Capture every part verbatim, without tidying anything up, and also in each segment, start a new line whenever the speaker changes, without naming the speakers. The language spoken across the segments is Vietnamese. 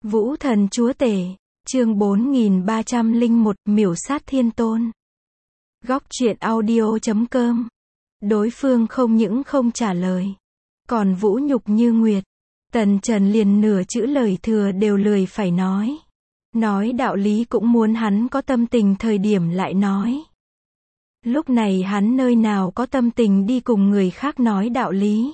Vũ thần chúa tể, chương bốn nghìn ba trăm lẻ một, miểu sát thiên tôn. Góc truyện audio chấm com. Đối phương không những không trả lời, còn vũ nhục như nguyệt. Tần Trần liền nửa chữ lời thừa đều lười phải nói. Nói đạo lý cũng muốn hắn có tâm tình thời điểm lại nói. Lúc này hắn nơi nào có tâm tình đi cùng người khác nói đạo lý.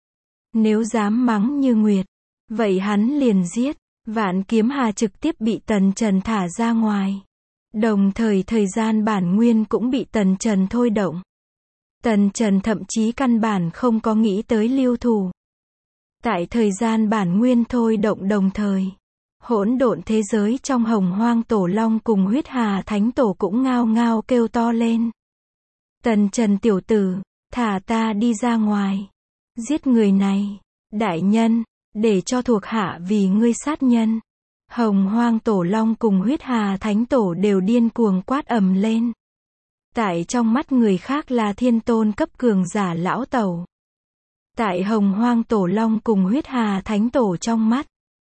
Nếu dám mắng như nguyệt, vậy hắn liền giết. Vạn Kiếm Hà trực tiếp bị Tần Trần thả ra ngoài. Đồng thời thời gian bản nguyên cũng bị Tần Trần thôi động. Tần Trần thậm chí căn bản không có nghĩ tới lưu thủ. Tại thời gian bản nguyên thôi động đồng thời, hỗn độn thế giới trong Hồng Hoang Tổ Long cùng Huyết Hà Thánh Tổ cũng ngao ngao kêu to lên. Tần Trần tiểu tử, thả ta đi ra ngoài. Giết người này, đại nhân, để cho thuộc hạ vì ngươi sát nhân. Hồng Hoang Tổ Long cùng Huyết Hà Thánh Tổ đều điên cuồng quát ầm lên. Tại trong mắt người khác là thiên tôn cấp cường giả lão tẩu. Tại Hồng Hoang Tổ Long cùng Huyết Hà Thánh Tổ trong mắt,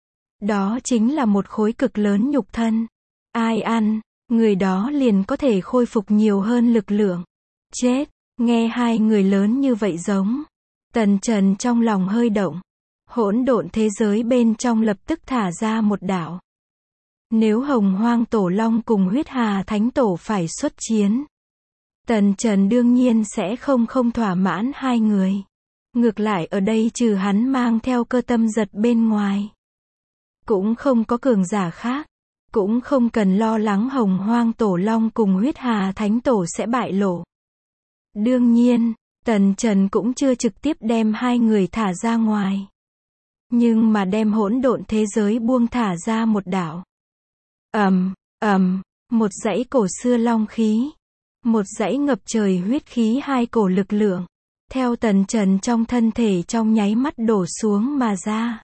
đó chính là một khối cực lớn nhục thân. Ai ăn, người đó liền có thể khôi phục nhiều hơn lực lượng. Chết, nghe hai người lớn như vậy giống. Tần Trần trong lòng hơi động. Hỗn độn thế giới bên trong lập tức thả ra một đạo. Nếu Hồng Hoang Tổ Long cùng Huyết Hà Thánh Tổ phải xuất chiến, Tần Trần đương nhiên sẽ không không thỏa mãn hai người. Ngược lại ở đây trừ hắn mang theo cơ tâm giật bên ngoài, cũng không có cường giả khác. Cũng không cần lo lắng Hồng Hoang Tổ Long cùng Huyết Hà Thánh Tổ sẽ bại lộ. Đương nhiên, Tần Trần cũng chưa trực tiếp đem hai người thả ra ngoài. Nhưng mà đem hỗn độn thế giới buông thả ra một đạo. Ầm, ầm, một dãy cổ xưa long khí, một dãy ngập trời huyết khí, hai cổ lực lượng, theo Tần Trần trong thân thể trong nháy mắt đổ xuống mà ra.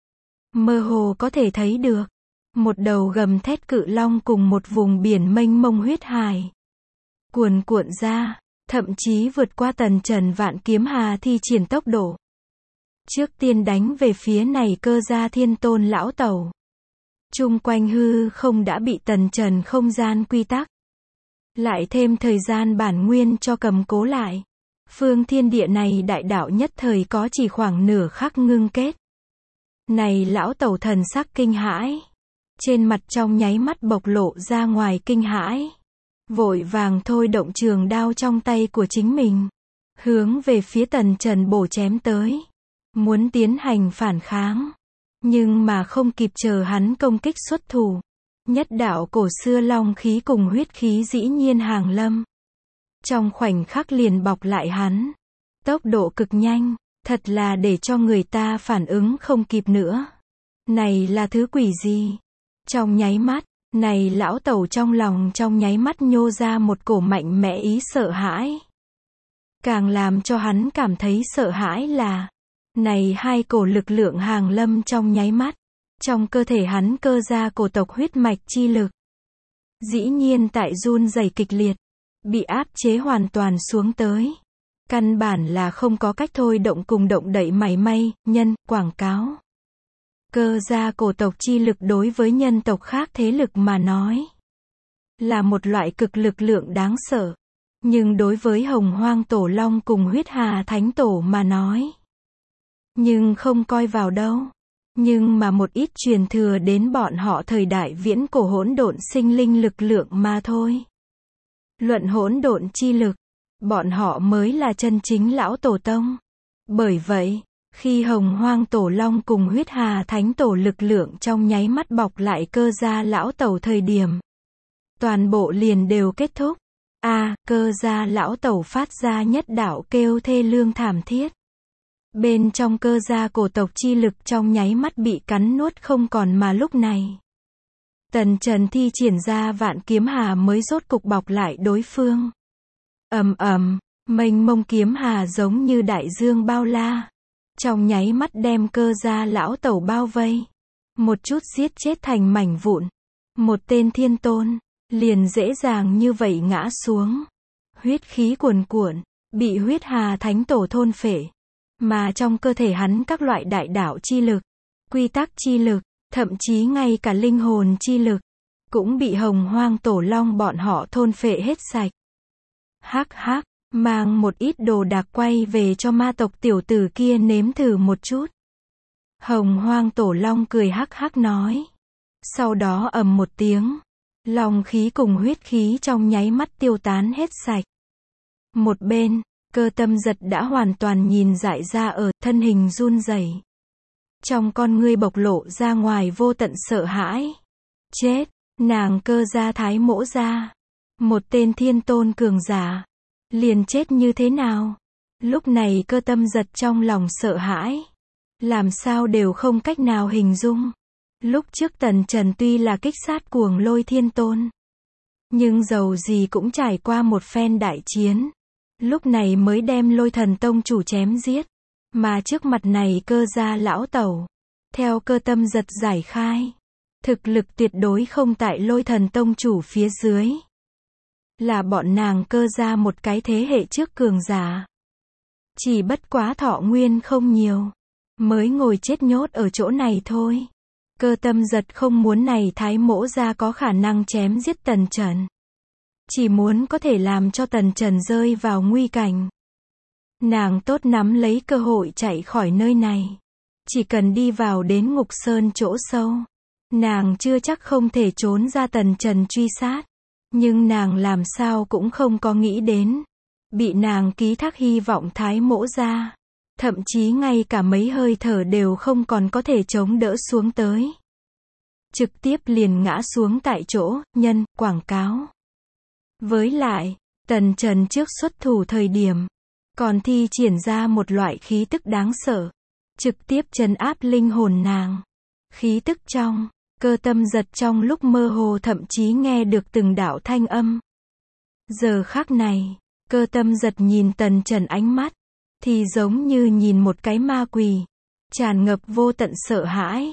Mơ hồ có thể thấy được, một đầu gầm thét cự long cùng một vùng biển mênh mông huyết hải. Cuồn cuộn ra, thậm chí vượt qua Tần Trần Vạn Kiếm Hà thi triển tốc độ. Trước tiên đánh về phía này cơ gia thiên tôn lão tẩu. Chung quanh hư không đã bị Tần Trần không gian quy tắc, lại thêm thời gian bản nguyên cho cầm cố lại. Phương thiên địa này đại đạo nhất thời có chỉ khoảng nửa khắc ngưng kết. Này lão tẩu thần sắc kinh hãi. Trên mặt trong nháy mắt bộc lộ ra ngoài kinh hãi. Vội vàng thôi động trường đao trong tay của chính mình, hướng về phía Tần Trần bổ chém tới. Muốn tiến hành phản kháng. Nhưng mà không kịp chờ hắn công kích xuất thủ. Nhất đạo cổ xưa long khí cùng huyết khí dĩ nhiên hàng lâm. Trong khoảnh khắc liền bọc lại hắn. Tốc độ cực nhanh, thật là để cho người ta phản ứng không kịp nữa. Này là thứ quỷ gì? Trong nháy mắt, này lão tẩu trong lòng trong nháy mắt nhô ra một cổ mạnh mẽ ý sợ hãi. Càng làm cho hắn cảm thấy sợ hãi là, này hai cổ lực lượng hàng lâm trong nháy mắt. Trong cơ thể hắn cơ gia cổ tộc huyết mạch chi lực, dĩ nhiên tại run rẩy kịch liệt, bị áp chế hoàn toàn xuống tới. Căn bản là không có cách thôi động cùng động đậy mảy may, nhân, quảng cáo. Cơ gia cổ tộc chi lực đối với nhân tộc khác thế lực mà nói, là một loại cực lực lượng đáng sợ. Nhưng đối với Hồng Hoang Tổ Long cùng Huyết Hà Thánh Tổ mà nói, nhưng không coi vào đâu. Nhưng mà một ít truyền thừa đến bọn họ thời đại viễn cổ hỗn độn sinh linh lực lượng mà thôi. Luận hỗn độn chi lực, bọn họ mới là chân chính lão tổ tông. Bởi vậy, khi Hồng Hoang Tổ Long cùng Huyết Hà Thánh Tổ lực lượng trong nháy mắt bọc lại cơ gia lão tẩu thời điểm, toàn bộ liền đều kết thúc. A, à, cơ gia lão tẩu phát ra nhất đạo kêu thê lương thảm thiết. Bên trong cơ gia cổ tộc chi lực trong nháy mắt bị cắn nuốt không còn, mà lúc này Tần Trần thi triển ra Vạn Kiếm Hà mới rốt cục bọc lại đối phương. Ầm ầm, mênh mông kiếm hà giống như đại dương bao la, trong nháy mắt đem cơ gia lão tẩu bao vây, một chút giết chết thành mảnh vụn. Một tên thiên tôn liền dễ dàng như vậy ngã xuống. Huyết khí cuồn cuộn, bị Huyết Hà Thánh Tổ thôn phệ. Mà trong cơ thể hắn các loại đại đạo chi lực, quy tắc chi lực, thậm chí ngay cả linh hồn chi lực, cũng bị hồng hoang tổ long bọn họ thôn phệ hết sạch. Hắc hắc, mang một ít đồ đạc quay về cho ma tộc tiểu tử kia nếm thử một chút. Hồng hoang tổ long cười hắc hắc nói. Sau đó ầm một tiếng, long khí cùng huyết khí trong nháy mắt tiêu tán hết sạch. Một bên, Cơ Tâm Giật đã hoàn toàn nhìn dại ra ở, thân hình run rẩy. Trong con ngươi bộc lộ ra ngoài vô tận sợ hãi. Chết, nàng Cơ gia thái mỗ gia, một tên thiên tôn cường giả, liền chết như thế nào? Lúc này Cơ Tâm Giật trong lòng sợ hãi, làm sao đều không cách nào hình dung. Lúc trước Tần Trần tuy là kích sát cuồng lôi thiên tôn, nhưng dầu gì cũng trải qua một phen đại chiến, lúc này mới đem lôi thần tông chủ chém giết. Mà trước mặt này Cơ gia lão tẩu, theo Cơ Tâm Giật giải khai, thực lực tuyệt đối không tại lôi thần tông chủ phía dưới. Là bọn nàng Cơ gia một cái thế hệ trước cường giả. Chỉ bất quá thọ nguyên không nhiều, mới ngồi chết nhốt ở chỗ này thôi. Cơ Tâm Giật không muốn này thái mỗ gia có khả năng chém giết Tần Trần. Chỉ muốn có thể làm cho Tần Trần rơi vào nguy cảnh. Nàng tốt nắm lấy cơ hội chạy khỏi nơi này. Chỉ cần đi vào đến Ngục Sơn chỗ sâu, nàng chưa chắc không thể trốn ra Tần Trần truy sát. Nhưng nàng làm sao cũng không có nghĩ đến, bị nàng ký thác hy vọng thái mỗ gia, thậm chí ngay cả mấy hơi thở đều không còn có thể chống đỡ xuống tới. Trực tiếp liền ngã xuống tại chỗ, nhân, quảng cáo. Với lại, Tần Trần trước xuất thủ thời điểm, còn thi triển ra một loại khí tức đáng sợ, trực tiếp trấn áp linh hồn nàng. Khí tức trong, Cơ Tâm Giật trong lúc mơ hồ thậm chí nghe được từng đạo thanh âm. Giờ khắc này, Cơ Tâm Giật nhìn Tần Trần ánh mắt, thì giống như nhìn một cái ma quỷ, tràn ngập vô tận sợ hãi.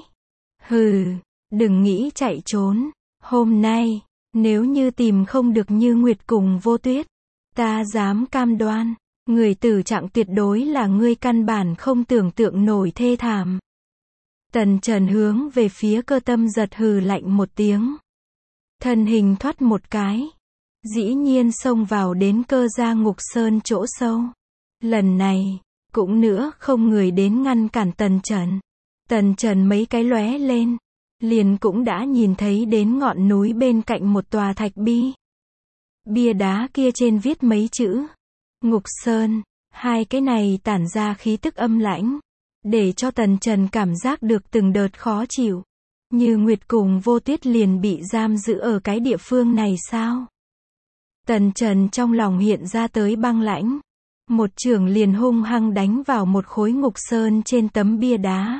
Hừ, đừng nghĩ chạy trốn, hôm nay, nếu như tìm không được Như Nguyệt cùng Vô Tuyết, ta dám cam đoan, người tử trạng tuyệt đối là ngươi căn bản không tưởng tượng nổi thê thảm. Tần Trần hướng về phía Cơ Tâm Giật hừ lạnh một tiếng. Thân hình thoát một cái, dĩ nhiên xông vào đến Cơ gia Ngục Sơn chỗ sâu. Lần này, cũng nữa không người đến ngăn cản Tần Trần. Tần Trần mấy cái lóe lên, liền cũng đã nhìn thấy đến ngọn núi bên cạnh một tòa thạch bi. Bia đá kia trên viết mấy chữ Ngục Sơn, hai cái này tản ra khí tức âm lãnh, để cho Tần Trần cảm giác được từng đợt khó chịu. Như Nguyệt cùng Vô Tuyết liền bị giam giữ ở cái địa phương này sao? Tần Trần trong lòng hiện ra tới băng lãnh, một chưởng liền hung hăng đánh vào một khối Ngục Sơn trên tấm bia đá.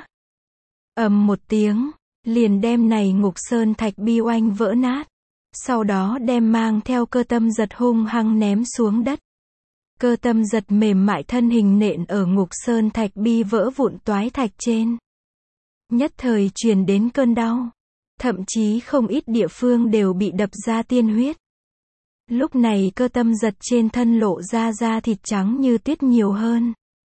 Ầm một tiếng, liền đem này Ngục Sơn thạch bi oanh vỡ nát, sau đó đem mang theo Cơ Tâm Giật hung hăng ném xuống đất. Cơ Tâm Giật mềm mại thân hình nện ở Ngục Sơn thạch bi vỡ vụn toái thạch trên. Nhất thời truyền đến cơn đau, thậm chí không ít địa phương đều bị đập ra tiên huyết. Lúc này Cơ Tâm Giật trên thân lộ ra da thịt trắng như tuyết nhiều hơn.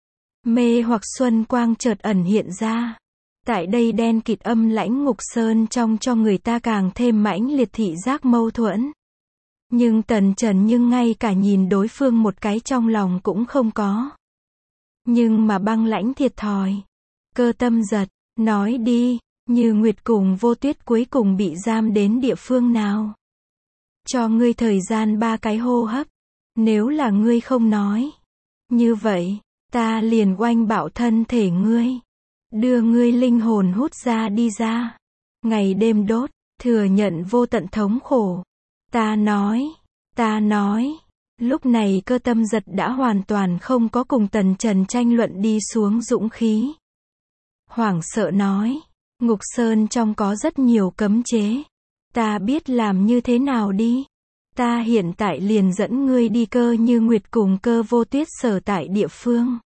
Mê hoặc xuân quang chợt ẩn hiện ra. Tại đây đen kịt âm lãnh Ngục Sơn trong cho người ta càng thêm mãnh liệt thị giác mâu thuẫn. Nhưng Tần Trần nhưng ngay cả nhìn đối phương một cái trong lòng cũng không có. Nhưng mà băng lãnh thiệt thòi. Cơ Tâm Giật, nói đi, Như Nguyệt cùng Vô Tuyết cuối cùng bị giam đến địa phương nào? Cho ngươi thời gian ba cái hô hấp. Nếu là ngươi không nói, như vậy, ta liền oanh bạo thân thể ngươi, đưa ngươi linh hồn hút ra đi ra. Ngày đêm đốt, thừa nhận vô tận thống khổ. Ta nói, ta nói. Lúc này Cơ Tâm Giật đã hoàn toàn không có cùng Tần Trần tranh luận đi xuống dũng khí. Hoảng sợ nói, Ngục Sơn trong có rất nhiều cấm chế. Ta biết làm như thế nào đi. Ta hiện tại liền dẫn ngươi đi Cơ Như Nguyệt cùng Cơ Vô Tuyết sở tại địa phương.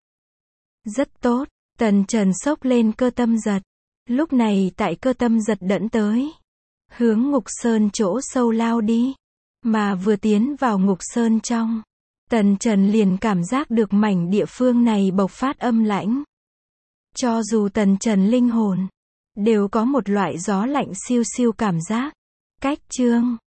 Rất tốt, Tần Trần xốc lên Cơ Tâm Giật. Lúc này tại Cơ Tâm Giật đẫn tới, hướng Ngục Sơn chỗ sâu lao đi. Mà vừa tiến vào Ngục Sơn trong, Tần Trần liền cảm giác được mảnh địa phương này bộc phát âm lãnh. Cho dù Tần Trần linh hồn đều có một loại gió lạnh siêu siêu cảm giác. Cách chương